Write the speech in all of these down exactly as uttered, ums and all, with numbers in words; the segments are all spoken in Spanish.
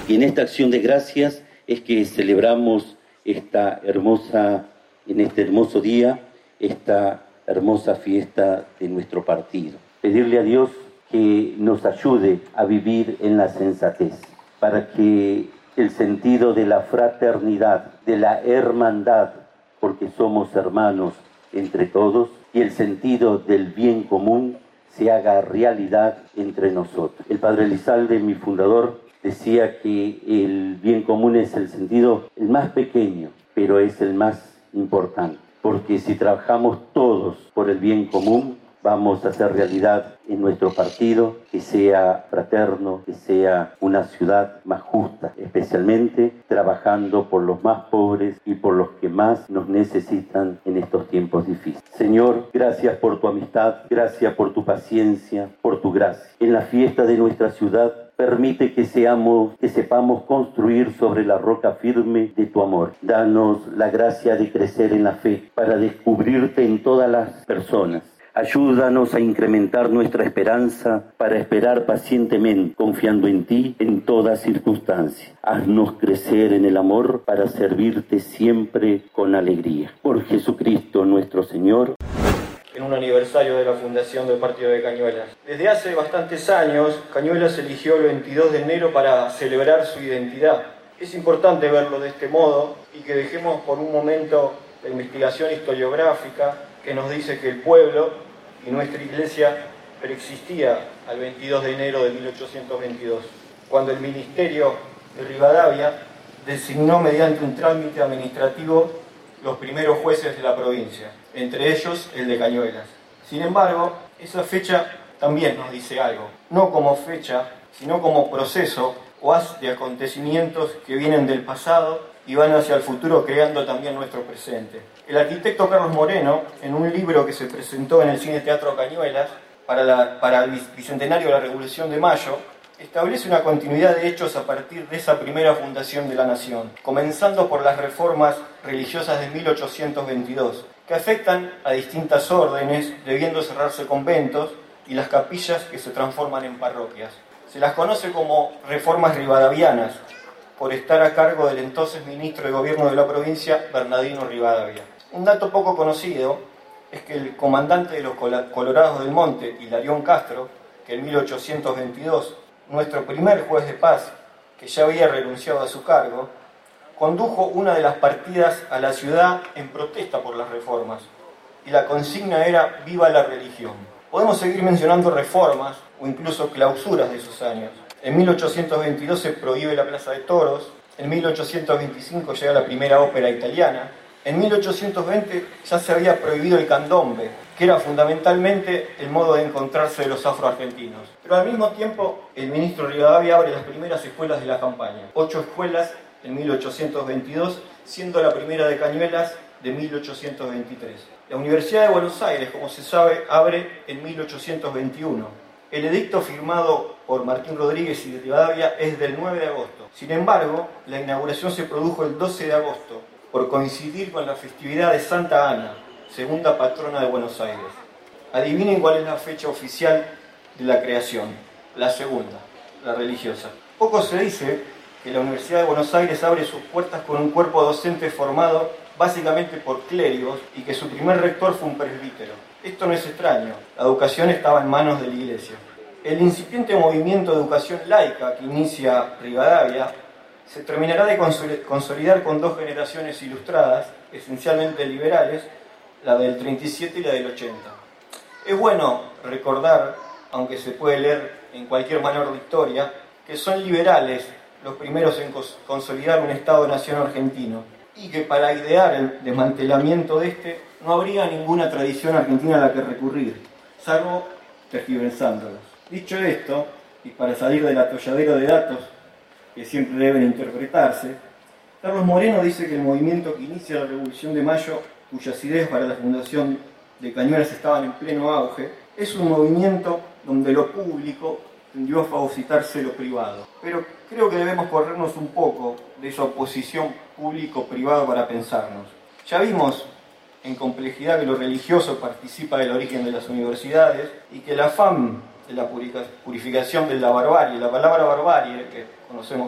Y en esta acción de gracias es que celebramos esta hermosa, en este hermoso día, esta hermosa fiesta de nuestro partido. Pedirle a Dios que nos ayude a vivir en la sensatez, para que el sentido de la fraternidad, de la hermandad, porque somos hermanos entre todos, y el sentido del bien común se haga realidad entre nosotros. El padre Elizalde, mi fundador, decía que el bien común es el sentido el más pequeño, pero es el más importante, porque si trabajamos todos por el bien común, vamos a hacer realidad en nuestro partido que sea fraterno, que sea una ciudad más justa, especialmente trabajando por los más pobres y por los que más nos necesitan en estos tiempos difíciles. Señor, gracias por tu amistad, gracias por tu paciencia, por tu gracia. En la fiesta de nuestra ciudad, permite que seamos, que sepamos construir sobre la roca firme de tu amor. Danos la gracia de crecer en la fe para descubrirte en todas las personas. Ayúdanos a incrementar nuestra esperanza para esperar pacientemente, confiando en ti en toda circunstancia. Haznos crecer en el amor para servirte siempre con alegría. Por Jesucristo nuestro Señor. En un aniversario de la fundación del Partido de Cañuelas. Desde hace bastantes años, Cañuelas eligió el veintidós de enero para celebrar su identidad. Es importante verlo de este modo y que dejemos por un momento la investigación historiográfica que nos dice que el pueblo y nuestra iglesia preexistía al veintidós de enero de mil ochocientos veintidós, cuando el Ministerio de Rivadavia designó mediante un trámite administrativo los primeros jueces de la provincia, entre ellos el de Cañuelas. Sin embargo, esa fecha también nos dice algo, no como fecha, sino como proceso o haz de acontecimientos que vienen del pasado y van hacia el futuro creando también nuestro presente. El arquitecto Carlos Moreno, en un libro que se presentó en el Cine Teatro Cañuelas para, la, para el Bicentenario de la Revolución de Mayo, establece una continuidad de hechos a partir de esa primera fundación de la nación, comenzando por las reformas religiosas de mil ochocientos veintidós, que afectan a distintas órdenes, debiendo cerrarse conventos y las capillas que se transforman en parroquias. Se las conoce como reformas rivadavianas, por estar a cargo del entonces ministro de Gobierno de la provincia, Bernardino Rivadavia. Un dato poco conocido es que el comandante de los Colorados del Monte, Hilarión Castro, que en mil ochocientos veintidós, nuestro primer juez de paz, que ya había renunciado a su cargo, condujo una de las partidas a la ciudad en protesta por las reformas, y la consigna era «Viva la religión». Podemos seguir mencionando reformas o incluso clausuras de esos años. En mil ochocientos veintidós se prohíbe la Plaza de Toros, en mil ochocientos veinticinco llega la primera ópera italiana, en mil ochocientos veinte ya se había prohibido el candombe, que era fundamentalmente el modo de encontrarse de los afroargentinos. Pero al mismo tiempo, el ministro Rivadavia abre las primeras escuelas de la campaña, ocho escuelas en mil ochocientos veintidós, siendo la primera de Cañuelas de mil ochocientos veintitrés. La Universidad de Buenos Aires, como se sabe, abre en mil ochocientos veintiuno. El edicto firmado por Martín Rodríguez y de Rivadavia es del nueve de agosto. Sin embargo, la inauguración se produjo el doce de agosto, por coincidir con la festividad de Santa Ana, segunda patrona de Buenos Aires. Adivinen cuál es la fecha oficial de la creación, la segunda, la religiosa. Poco se dice que la Universidad de Buenos Aires abre sus puertas con un cuerpo docente formado básicamente por clérigos y que su primer rector fue un presbítero. Esto no es extraño, la educación estaba en manos de la Iglesia. El incipiente movimiento de educación laica que inicia Rivadavia se terminará de consolidar con dos generaciones ilustradas, esencialmente liberales, la del treinta y siete y la del ochenta. Es bueno recordar, aunque se puede leer en cualquier manual de historia, que son liberales los primeros en consolidar un Estado-nación argentino, y que para idear el desmantelamiento de este no habría ninguna tradición argentina a la que recurrir, salvo tergiversándolos. Dicho esto, y para salir del atolladero de datos que siempre deben interpretarse, Carlos Moreno dice que el movimiento que inicia la Revolución de Mayo, cuyas ideas para la fundación de Cañuelas estaban en pleno auge, es un movimiento donde lo público tendió a fagocitarse lo privado. Pero creo que debemos corrernos un poco de esa oposición público-privado para pensarnos. Ya vimos en complejidad que lo religioso participa del origen de las universidades y que el afán de la purificación de la barbarie, la palabra barbarie, que conocemos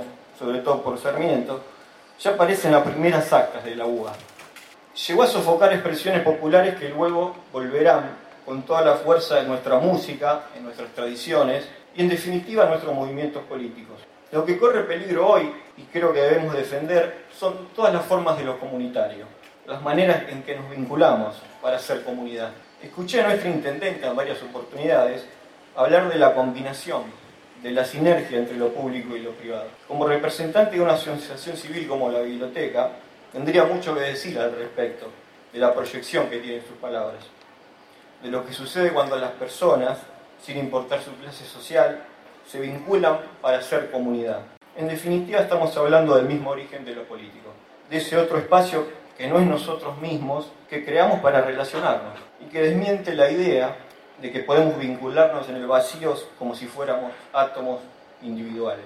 sobre todo por Sarmiento, ya aparecen las primeras actas de la U A. Llegó a sofocar expresiones populares que luego volverán con toda la fuerza de nuestra música, en nuestras tradiciones y en definitiva nuestros movimientos políticos. Lo que corre peligro hoy, y creo que debemos defender, son todas las formas de lo comunitario, las maneras en que nos vinculamos para ser comunidad. Escuché a nuestra intendente en varias oportunidades hablar de la combinación, de la sinergia entre lo público y lo privado. Como representante de una asociación civil como la Biblioteca, tendría mucho que decir al respecto de la proyección que tienen sus palabras, de lo que sucede cuando las personas, sin importar su clase social, se vinculan para ser comunidad. En definitiva, estamos hablando del mismo origen de lo político, de ese otro espacio que no es nosotros mismos, que creamos para relacionarnos y que desmiente la idea de que podemos vincularnos en el vacío como si fuéramos átomos individuales.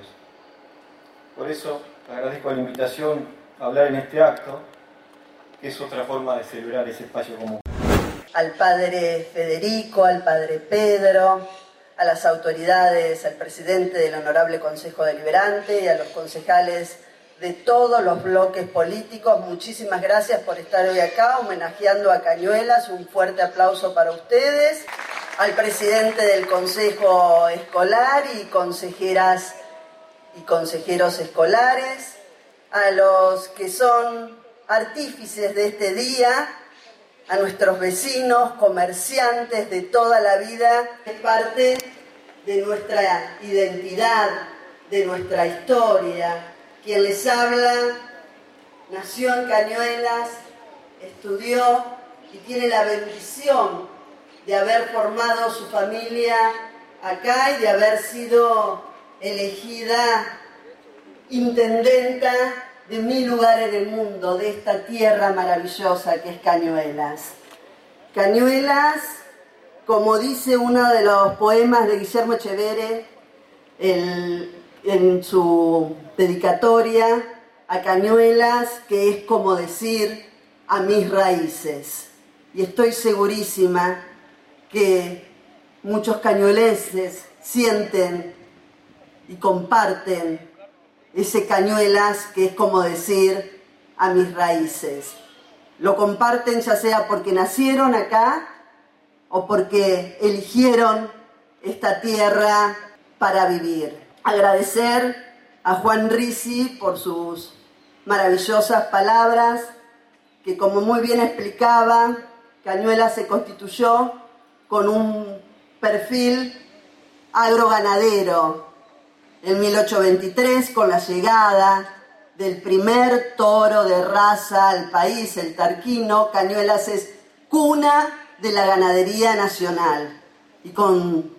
Por eso, agradezco la invitación a hablar en este acto, que es otra forma de celebrar ese espacio común. Al padre Federico, al padre Pedro, a las autoridades, al presidente del Honorable Consejo Deliberante y a los concejales de todos los bloques políticos, muchísimas gracias por estar hoy acá homenajeando a Cañuelas. Un fuerte aplauso para ustedes. Al presidente del Consejo Escolar y consejeras y consejeros escolares, a los que son artífices de este día, a nuestros vecinos, comerciantes de toda la vida, es parte de nuestra identidad, de nuestra historia. Quien les habla nació en Cañuelas, estudió y tiene la bendición de haber formado su familia acá y de haber sido elegida intendenta de mi lugar en el mundo, de esta tierra maravillosa que es Cañuelas. Cañuelas, como dice uno de los poemas de Guillermo Echeverre, el, en su dedicatoria a Cañuelas, que es como decir a mis raíces. Y estoy segurísima que muchos cañuelenses sienten y comparten ese Cañuelas, que es como decir a mis raíces. Lo comparten ya sea porque nacieron acá o porque eligieron esta tierra para vivir. Agradecer a Juan Ricci por sus maravillosas palabras, que como muy bien explicaba, Cañuelas se constituyó con un perfil agroganadero en mil ochocientos veintitrés, con la llegada del primer toro de raza al país, el tarquino. Cañuelas es cuna de la ganadería nacional. Y con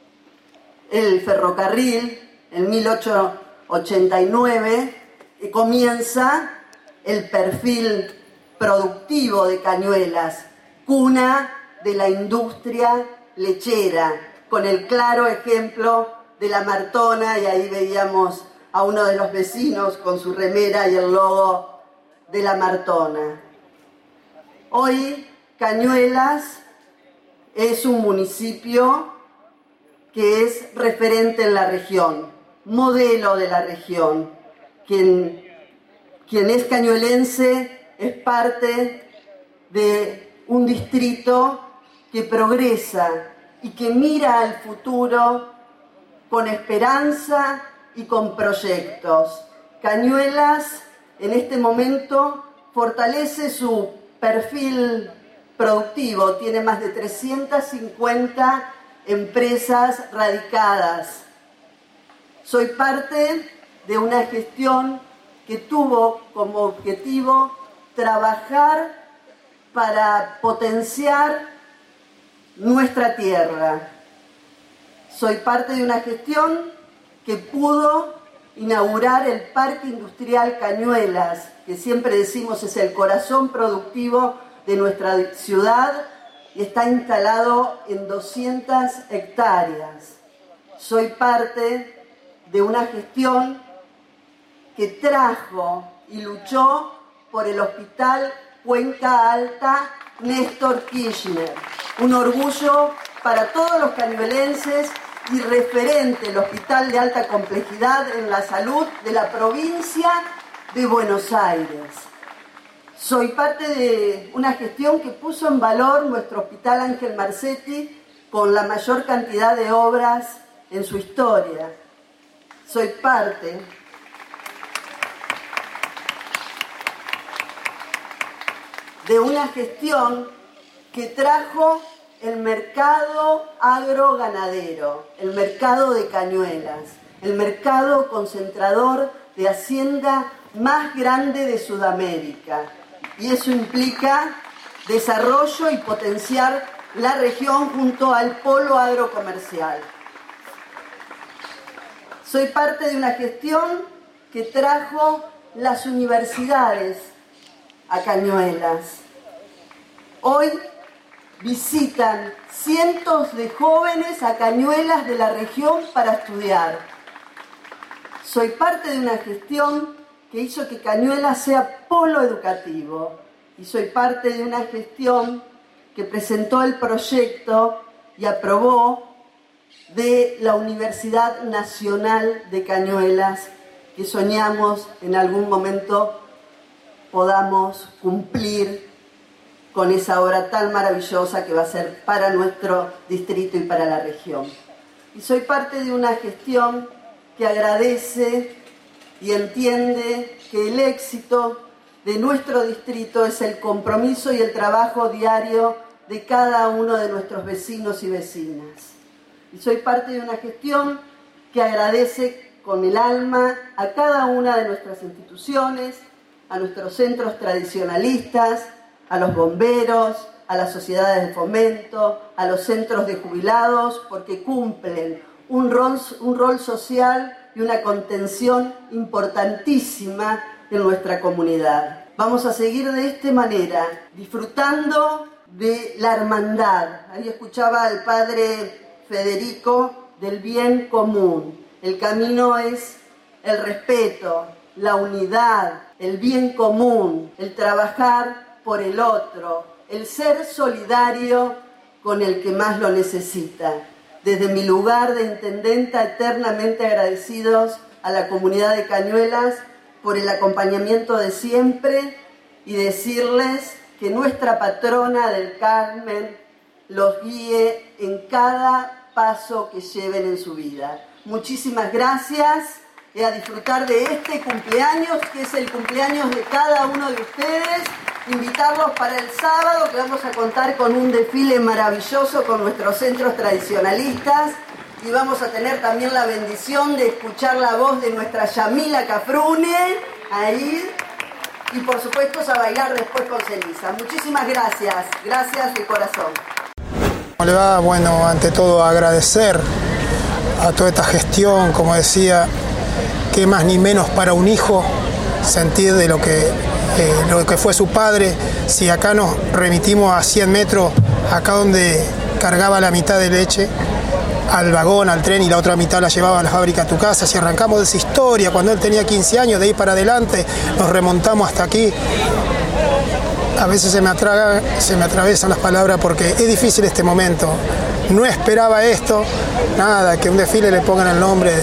el ferrocarril, en mil ochocientos ochenta y nueve, comienza el perfil productivo de Cañuelas, cuna de la industria lechera, con el claro ejemplo de la Martona, y ahí veíamos a uno de los vecinos con su remera y el logo de la Martona. Hoy Cañuelas es un municipio que es referente en la región, modelo de la región. Quien, quien es cañuelense es parte de un distrito que progresa y que mira al futuro con esperanza y con proyectos. Cañuelas en este momento fortalece su perfil productivo, tiene más de trescientas cincuenta empresas radicadas. Soy parte de una gestión que tuvo como objetivo trabajar para potenciar nuestra tierra. Soy parte de una gestión que pudo inaugurar el Parque Industrial Cañuelas, que siempre decimos es el corazón productivo de nuestra ciudad y está instalado en doscientas hectáreas. Soy parte de una gestión que trajo y luchó por el Hospital Cuenca Alta Néstor Kirchner. Un orgullo para todos los cañuelenses y referente del Hospital de Alta Complejidad en la Salud de la provincia de Buenos Aires. Soy parte de una gestión que puso en valor nuestro Hospital Ángel Marsetti con la mayor cantidad de obras en su historia. Soy parte de una gestión que trajo el mercado agroganadero, el mercado de Cañuelas, el mercado concentrador de hacienda más grande de Sudamérica. Y eso implica desarrollo y potenciar la región junto al polo agrocomercial. Soy parte de una gestión que trajo las universidades a Cañuelas. Hoy visitan cientos de jóvenes a Cañuelas de la región para estudiar. Soy parte de una gestión que hizo que Cañuelas sea polo educativo y soy parte de una gestión que presentó el proyecto y aprobó de la Universidad Nacional de Cañuelas, que soñamos en algún momento podamos cumplir con esa obra tan maravillosa que va a ser para nuestro distrito y para la región. Y soy parte de una gestión que agradece y entiende que el éxito de nuestro distrito es el compromiso y el trabajo diario de cada uno de nuestros vecinos y vecinas. Y soy parte de una gestión que agradece con el alma a cada una de nuestras instituciones, a nuestros centros tradicionalistas, a los bomberos, a las sociedades de fomento, a los centros de jubilados, porque cumplen un rol, un rol social y una contención importantísima en nuestra comunidad. Vamos a seguir de esta manera, disfrutando de la hermandad. Ahí escuchaba al padre Federico del bien común. El camino es el respeto, la unidad, el bien común, el trabajar por el otro, el ser solidario con el que más lo necesita. Desde mi lugar de intendenta, eternamente agradecidos a la comunidad de Cañuelas por el acompañamiento de siempre y decirles que nuestra patrona del Carmen los guíe en cada paso que lleven en su vida. Muchísimas gracias y a disfrutar de este cumpleaños, que es el cumpleaños de cada uno de ustedes. Invitarlos para el sábado, que vamos a contar con un desfile maravilloso con nuestros centros tradicionalistas y vamos a tener también la bendición de escuchar la voz de nuestra Yamila Cafrune ahí y por supuesto a bailar después con ceniza. Muchísimas gracias, gracias de corazón. ¿Cómo le va? Bueno, ante todo agradecer a toda esta gestión, como decía, que más ni menos para un hijo sentir de lo que Eh, lo que fue su padre. Si acá nos remitimos a cien metros, acá donde cargaba la mitad de leche al vagón, al tren, y la otra mitad la llevaba a la fábrica a tu casa, si arrancamos de esa historia, cuando él tenía quince años, de ahí para adelante, nos remontamos hasta aquí, a veces se me, atraga, se me atravesan las palabras porque es difícil este momento. No esperaba esto, nada, que un desfile le pongan el nombre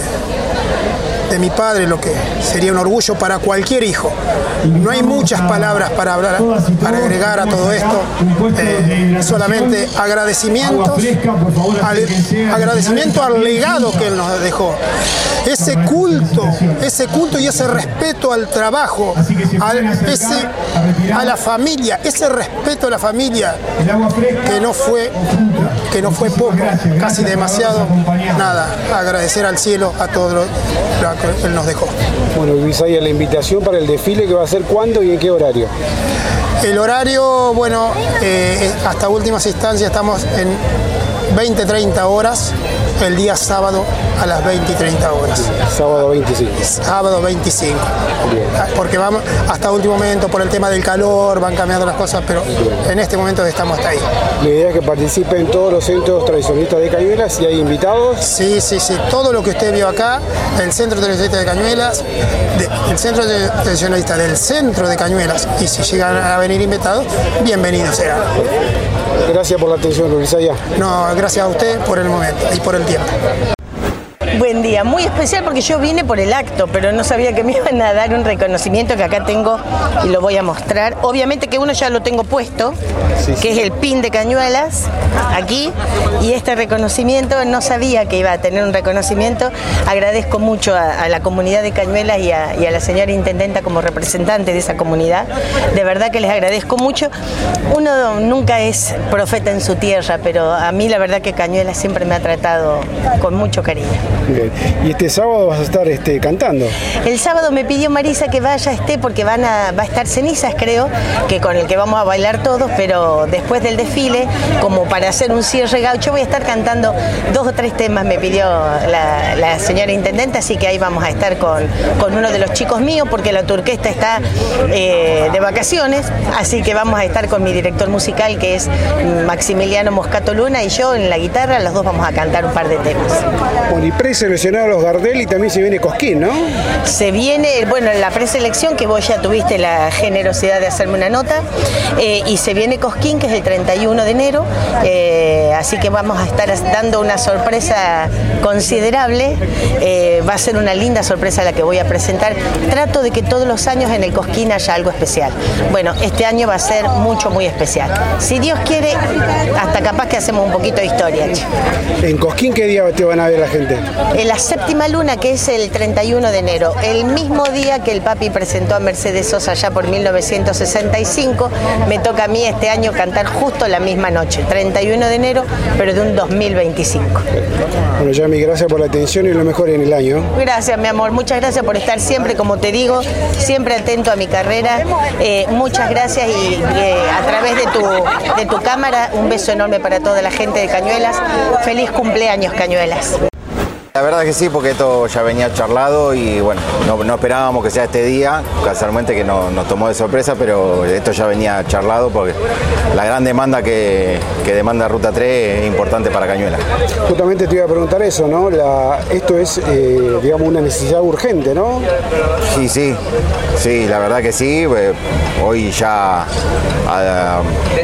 de mi padre, lo que sería un orgullo para cualquier hijo. No hay muchas palabras para hablar, para agregar a todo esto, eh, solamente agradecimientos, al, agradecimiento al legado que él nos dejó, ese culto, ese culto y ese respeto al trabajo, al, ese, a la familia, ese respeto a la familia que no fue, que no fue poco, casi demasiado. Nada, agradecer al cielo a todo lo, lo que él nos dejó. Bueno, Luisaya, la invitación para el desfile, que va a ser cuándo y en qué horario. El horario, bueno, eh, hasta últimas instancias estamos en veinte a treinta horas, el día sábado a las veinte y treinta horas. Sábado veinticinco. Sábado veinticinco. Bien. Porque vamos hasta último momento por el tema del calor, van cambiando las cosas, pero bien, en este momento estamos hasta ahí. La idea es que participen todos los centros tradicionalistas de Cañuelas y hay invitados. Sí, sí, sí. Todo lo que usted vio acá, el Centro Tradicionalista de Cañuelas, de, el Centro Tradicionalista del Centro de Cañuelas, y si llegan a venir invitados, bienvenidos serán. Gracias por la atención, Luisaya. No, gracias a usted por el momento y por el tiempo. Buen día, muy especial porque yo vine por el acto, pero no sabía que me iban a dar un reconocimiento que acá tengo y lo voy a mostrar. Obviamente que uno ya lo tengo puesto, sí, que sí. es el pin de Cañuelas, aquí, y este reconocimiento, no sabía que iba a tener un reconocimiento. Agradezco mucho a, a la comunidad de Cañuelas y a, y a la señora intendenta como representante de esa comunidad. De verdad que les agradezco mucho. Uno nunca es profeta en su tierra, pero a mí la verdad que Cañuelas siempre me ha tratado con mucho cariño. Bien. Y este sábado vas a estar este, cantando. El sábado me pidió Marisa que vaya esté porque van a, va a estar Cenizas, creo, que con el que vamos a bailar todos, pero después del desfile, como para hacer un cierre gaucho, voy a estar cantando dos o tres temas, me pidió la, la señora intendente, así que ahí vamos a estar con, con uno de los chicos míos, porque la orquesta está eh, de vacaciones, así que vamos a estar con mi director musical, que es Maximiliano Moscato Luna, y yo en la guitarra, los dos vamos a cantar un par de temas. Bueno, y preseleccionados los Gardel y también se viene Cosquín, ¿no? Se viene, bueno, la preselección, que vos ya tuviste la generosidad de hacerme una nota, eh, y se viene Cosquín, que es el treinta y uno de enero, eh, así que vamos a estar dando una sorpresa considerable, eh, va a ser una linda sorpresa la que voy a presentar. Trato de que todos los años en el Cosquín haya algo especial. Bueno, este año va a ser mucho, muy especial. Si Dios quiere, hasta capaz que hacemos un poquito de historia. ¿En Cosquín qué día te van a ver la gente? En la séptima luna, que es el treinta y uno de enero, el mismo día que el papi presentó a Mercedes Sosa allá por mil novecientos sesenta y cinco, me toca a mí este año cantar justo la misma noche, treinta y uno de enero, pero de un dos mil veinticinco. Bueno, Yami, gracias por la atención y lo mejor en el año. Gracias, mi amor, muchas gracias por estar siempre, como te digo, siempre atento a mi carrera. Eh, muchas gracias y eh, a través de tu, de tu cámara, un beso enorme para toda la gente de Cañuelas. Feliz cumpleaños, Cañuelas. La verdad que sí, porque esto ya venía charlado y bueno, no, no esperábamos que sea este día, casualmente que no, nos tomó de sorpresa, pero esto ya venía charlado porque la gran demanda que, que demanda Ruta tres es importante para Cañuelas. Justamente te iba a preguntar eso, ¿no? La, esto es, eh, digamos, una necesidad urgente, ¿no? Sí, sí, sí, la verdad que sí. Hoy ya a,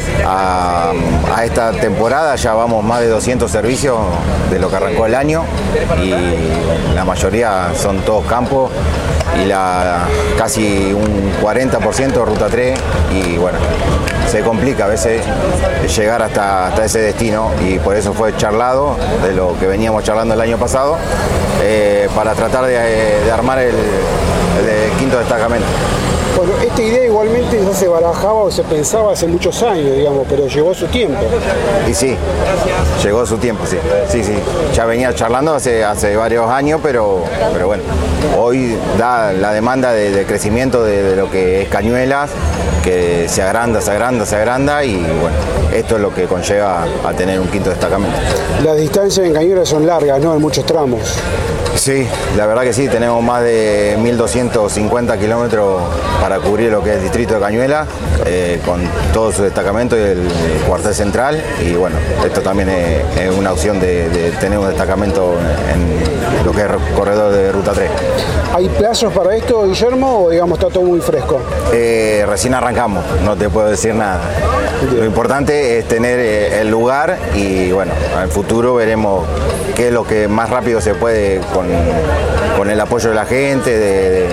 a, a esta temporada ya vamos más de doscientos servicios de lo que arrancó el año. Y la mayoría son todos campos y la, casi un cuarenta por ciento de Ruta tres y bueno, se complica a veces llegar hasta, hasta ese destino y por eso fue charlado de lo que veníamos charlando el año pasado eh, para tratar de, de armar el, el quinto destacamento. Bueno, esta idea igualmente ya se barajaba o se pensaba hace muchos años, digamos, pero llegó su tiempo. Y sí, llegó su tiempo, sí. Sí, sí. Ya venía charlando hace, hace varios años, pero, pero bueno, hoy da la demanda de, de crecimiento de, de lo que es Cañuelas, que se agranda, se agranda, se agranda y bueno, esto es lo que conlleva a tener un quinto destacamento. Las distancias en Cañuelas son largas, ¿no? En muchos tramos. Sí, la verdad que sí, tenemos más de mil doscientos cincuenta kilómetros para cubrir lo que es el distrito de Cañuelas, eh, con todo su destacamento y el cuartel central, y bueno, esto también es, es una opción de, de tener un destacamento en lo que es el corredor de Ruta tres. ¿Hay plazos para esto, Guillermo, o digamos está todo muy fresco? Eh, recién arrancamos, no te puedo decir nada. Bien. Lo importante es tener el lugar y bueno, en el futuro veremos qué es lo que más rápido se puede con, con el apoyo de la gente, de, de,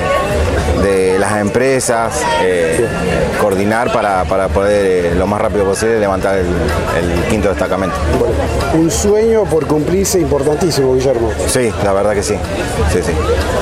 de las empresas, eh, sí. coordinar para, para poder eh, lo más rápido posible levantar el, el quinto destacamento. Bueno, un sueño por cumplirse importantísimo, Guillermo. Sí, la verdad que sí. sí, sí.